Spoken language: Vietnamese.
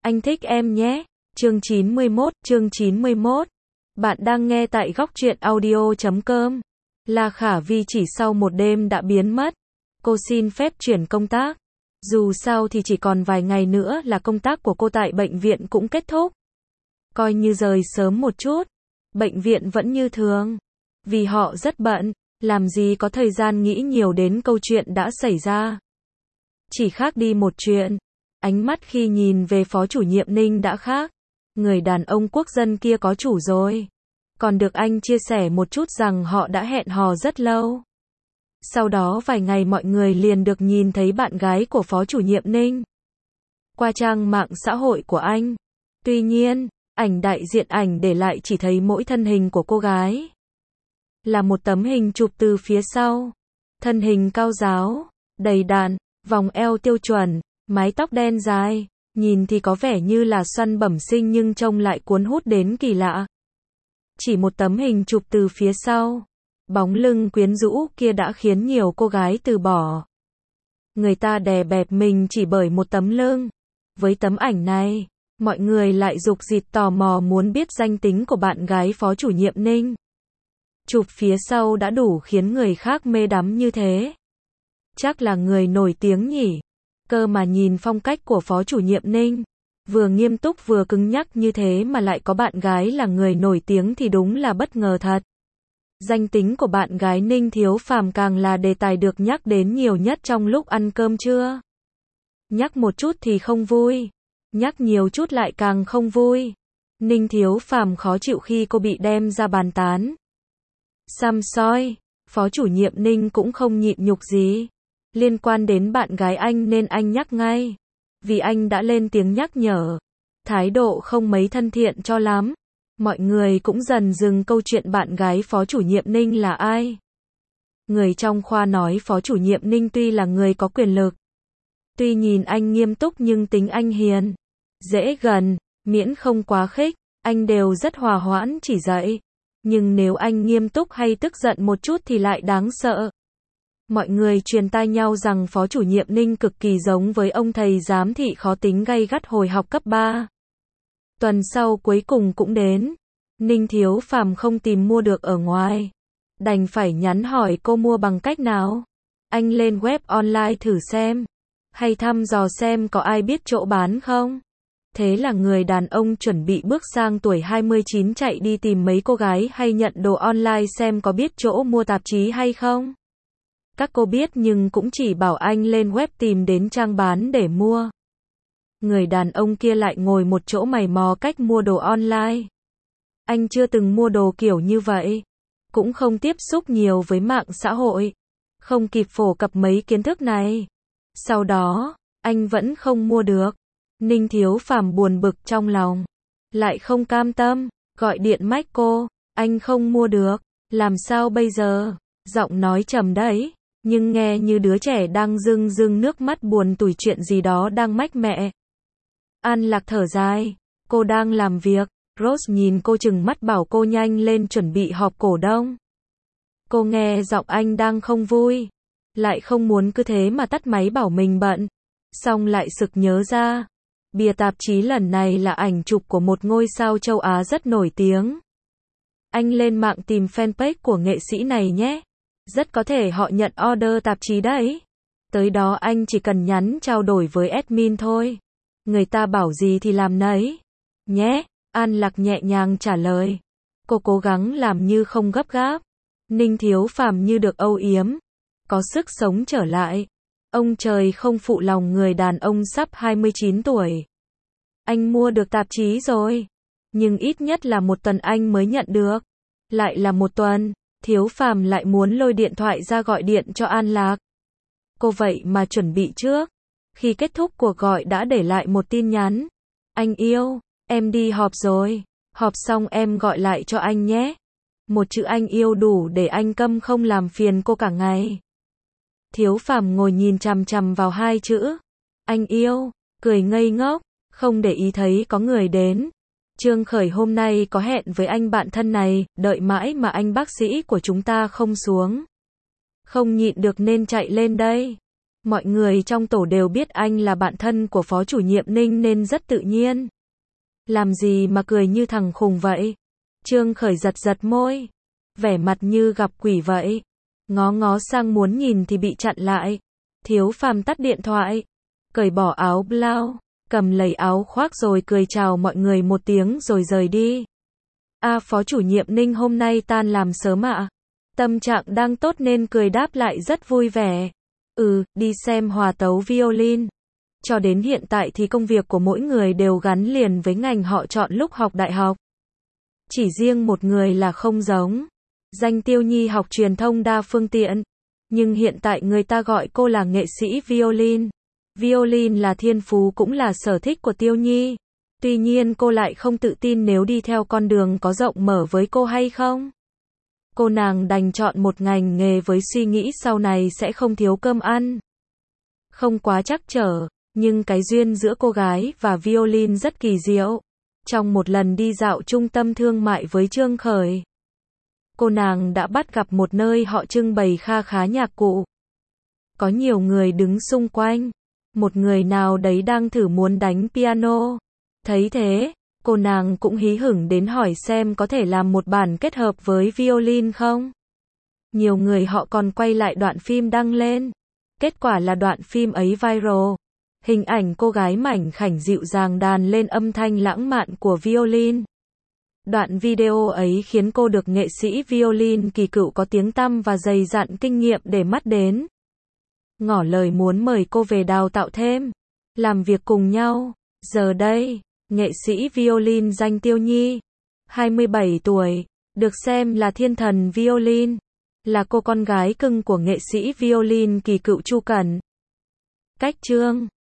Anh thích em nhé. Chương 91. Bạn đang nghe tại góc truyện audio.com. La Khả Vi chỉ sau một đêm đã biến mất. Cô xin phép chuyển công tác. Dù sao thì chỉ còn vài ngày nữa là công tác của cô tại bệnh viện cũng kết thúc. Coi như rời sớm một chút. Bệnh viện vẫn như thường. Vì họ rất bận, làm gì có thời gian nghĩ nhiều đến câu chuyện đã xảy ra. Chỉ khác đi một chuyện. Ánh mắt khi nhìn về phó chủ nhiệm Ninh đã khác. Người đàn ông quốc dân kia có chủ rồi. Còn được anh chia sẻ một chút rằng họ đã hẹn hò rất lâu. Sau đó vài ngày mọi người liền được nhìn thấy bạn gái của phó chủ nhiệm Ninh qua trang mạng xã hội của anh. Tuy nhiên, ảnh đại diện ảnh để lại chỉ thấy mỗi thân hình của cô gái. Là một tấm hình chụp từ phía sau. Thân hình cao ráo, đầy đặn, vòng eo tiêu chuẩn, mái tóc đen dài, nhìn thì có vẻ như là xoăn bẩm sinh nhưng trông lại cuốn hút đến kỳ lạ. Chỉ một tấm hình chụp từ phía sau, bóng lưng quyến rũ kia đã khiến nhiều cô gái từ bỏ. Người ta đè bẹp mình chỉ bởi một tấm lưng. Với tấm ảnh này, mọi người lại rục rịt tò mò muốn biết danh tính của bạn gái phó chủ nhiệm Ninh. Chụp phía sau đã đủ khiến người khác mê đắm như thế. Chắc là người nổi tiếng nhỉ. Cơ mà nhìn phong cách của phó chủ nhiệm Ninh, vừa nghiêm túc vừa cứng nhắc như thế mà lại có bạn gái là người nổi tiếng thì đúng là bất ngờ thật. Danh tính của bạn gái Ninh Thiếu Phàm càng là đề tài được nhắc đến nhiều nhất trong lúc ăn cơm trưa. Nhắc một chút thì không vui, nhắc nhiều chút lại càng không vui. Ninh Thiếu Phàm khó chịu khi cô bị đem ra bàn tán. Xăm soi, phó chủ nhiệm Ninh cũng không nhịn nhục gì. Liên quan đến bạn gái anh nên anh nhắc ngay. Vì anh đã lên tiếng nhắc nhở. Thái độ không mấy thân thiện cho lắm. Mọi người cũng dần dừng câu chuyện bạn gái phó chủ nhiệm Ninh là ai. Người trong khoa nói phó chủ nhiệm Ninh tuy là người có quyền lực. Tuy nhìn anh nghiêm túc nhưng tính anh hiền, dễ gần, miễn không quá khích, anh đều rất hòa hoãn chỉ dạy. Nhưng nếu anh nghiêm túc hay tức giận một chút thì lại đáng sợ. Mọi người truyền tai nhau rằng phó chủ nhiệm Ninh cực kỳ giống với ông thầy giám thị khó tính gay gắt hồi học cấp 3. Tuần sau cuối cùng cũng đến. Ninh Thiếu Phàm không tìm mua được ở ngoài. Đành phải nhắn hỏi cô mua bằng cách nào. Anh lên web online thử xem. Hay thăm dò xem có ai biết chỗ bán không. Thế là người đàn ông chuẩn bị bước sang tuổi 29 chạy đi tìm mấy cô gái hay nhận đồ online xem có biết chỗ mua tạp chí hay không. Các cô biết nhưng cũng chỉ bảo anh lên web tìm đến trang bán để mua. Người đàn ông kia lại ngồi một chỗ mày mò cách mua đồ online. Anh chưa từng mua đồ kiểu như vậy. Cũng không tiếp xúc nhiều với mạng xã hội. Không kịp phổ cập mấy kiến thức này. Sau đó, anh vẫn không mua được. Ninh Thiếu Phàm buồn bực trong lòng. Lại không cam tâm, gọi điện mách cô. Anh không mua được. Làm sao bây giờ? Giọng nói trầm đấy. Nhưng nghe như đứa trẻ đang rưng rưng nước mắt buồn tủi chuyện gì đó đang mách mẹ. An Lạc thở dài. Cô đang làm việc. Rose nhìn cô trừng mắt bảo cô nhanh lên chuẩn bị họp cổ đông. Cô nghe giọng anh đang không vui. Lại không muốn cứ thế mà tắt máy bảo mình bận. Xong lại sực nhớ ra. Bìa tạp chí lần này là ảnh chụp của một ngôi sao châu Á rất nổi tiếng. Anh lên mạng tìm fanpage của nghệ sĩ này nhé. Rất có thể họ nhận order tạp chí đấy. Tới đó anh chỉ cần nhắn trao đổi với admin thôi. Người ta bảo gì thì làm nấy. Nhé, An Lạc nhẹ nhàng trả lời. Cô cố gắng làm như không gấp gáp. Ninh Thiếu Phàm như được âu yếm. Có sức sống trở lại. Ông trời không phụ lòng người đàn ông sắp 29 tuổi. Anh mua được tạp chí rồi. Nhưng ít nhất là một tuần anh mới nhận được. Lại là một tuần. Thiếu Phàm lại muốn lôi điện thoại ra gọi điện cho An Lạc. Cô vậy mà chuẩn bị trước. Khi kết thúc cuộc gọi đã để lại một tin nhắn. Anh yêu, em đi họp rồi. Họp xong em gọi lại cho anh nhé. Một chữ anh yêu đủ để anh câm không làm phiền cô cả ngày. Thiếu Phàm ngồi nhìn chằm chằm vào hai chữ. Anh yêu, cười ngây ngốc, không để ý thấy có người đến. Trương Khởi hôm nay có hẹn với anh bạn thân này, đợi mãi mà anh bác sĩ của chúng ta không xuống. Không nhịn được nên chạy lên đây. Mọi người trong tổ đều biết anh là bạn thân của phó chủ nhiệm Ninh nên rất tự nhiên. Làm gì mà cười như thằng khùng vậy? Trương Khởi giật giật môi. Vẻ mặt như gặp quỷ vậy. Ngó ngó sang muốn nhìn thì bị chặn lại. Thiếu Phàm tắt điện thoại. Cởi bỏ áo blau. Cầm lấy áo khoác rồi cười chào mọi người một tiếng rồi rời đi. Phó chủ nhiệm Ninh hôm nay tan làm sớm ạ. Tâm trạng đang tốt nên cười đáp lại rất vui vẻ. Đi xem hòa tấu violin. Cho đến hiện tại thì công việc của mỗi người đều gắn liền với ngành họ chọn lúc học đại học. Chỉ riêng một người là không giống. Danh Tiêu Nhi học truyền thông đa phương tiện. Nhưng hiện tại người ta gọi cô là nghệ sĩ violin. Violin là thiên phú cũng là sở thích của Tiêu Nhi. Tuy nhiên cô lại không tự tin nếu đi theo con đường có rộng mở với cô hay không. Cô nàng đành chọn một ngành nghề với suy nghĩ sau này sẽ không thiếu cơm ăn. Không quá trắc trở, nhưng cái duyên giữa cô gái và violin rất kỳ diệu. Trong một lần đi dạo trung tâm thương mại với Trương Khởi, cô nàng đã bắt gặp một nơi họ trưng bày kha khá nhạc cụ. Có nhiều người đứng xung quanh. Một người nào đấy đang thử muốn đánh piano. Thấy thế, cô nàng cũng hí hửng đến hỏi xem có thể làm một bản kết hợp với violin không. Nhiều người họ còn quay lại đoạn phim đăng lên. Kết quả là đoạn phim ấy viral. Hình ảnh cô gái mảnh khảnh dịu dàng đàn lên âm thanh lãng mạn của violin. Đoạn video ấy khiến cô được nghệ sĩ violin kỳ cựu có tiếng tăm và dày dặn kinh nghiệm để mắt đến. Ngỏ lời muốn mời cô về đào tạo thêm, làm việc cùng nhau. Giờ đây, nghệ sĩ violin danh Tiêu Nhi, 27 tuổi, được xem là thiên thần violin, là cô con gái cưng của nghệ sĩ violin kỳ cựu Chu Cẩn. Cách chương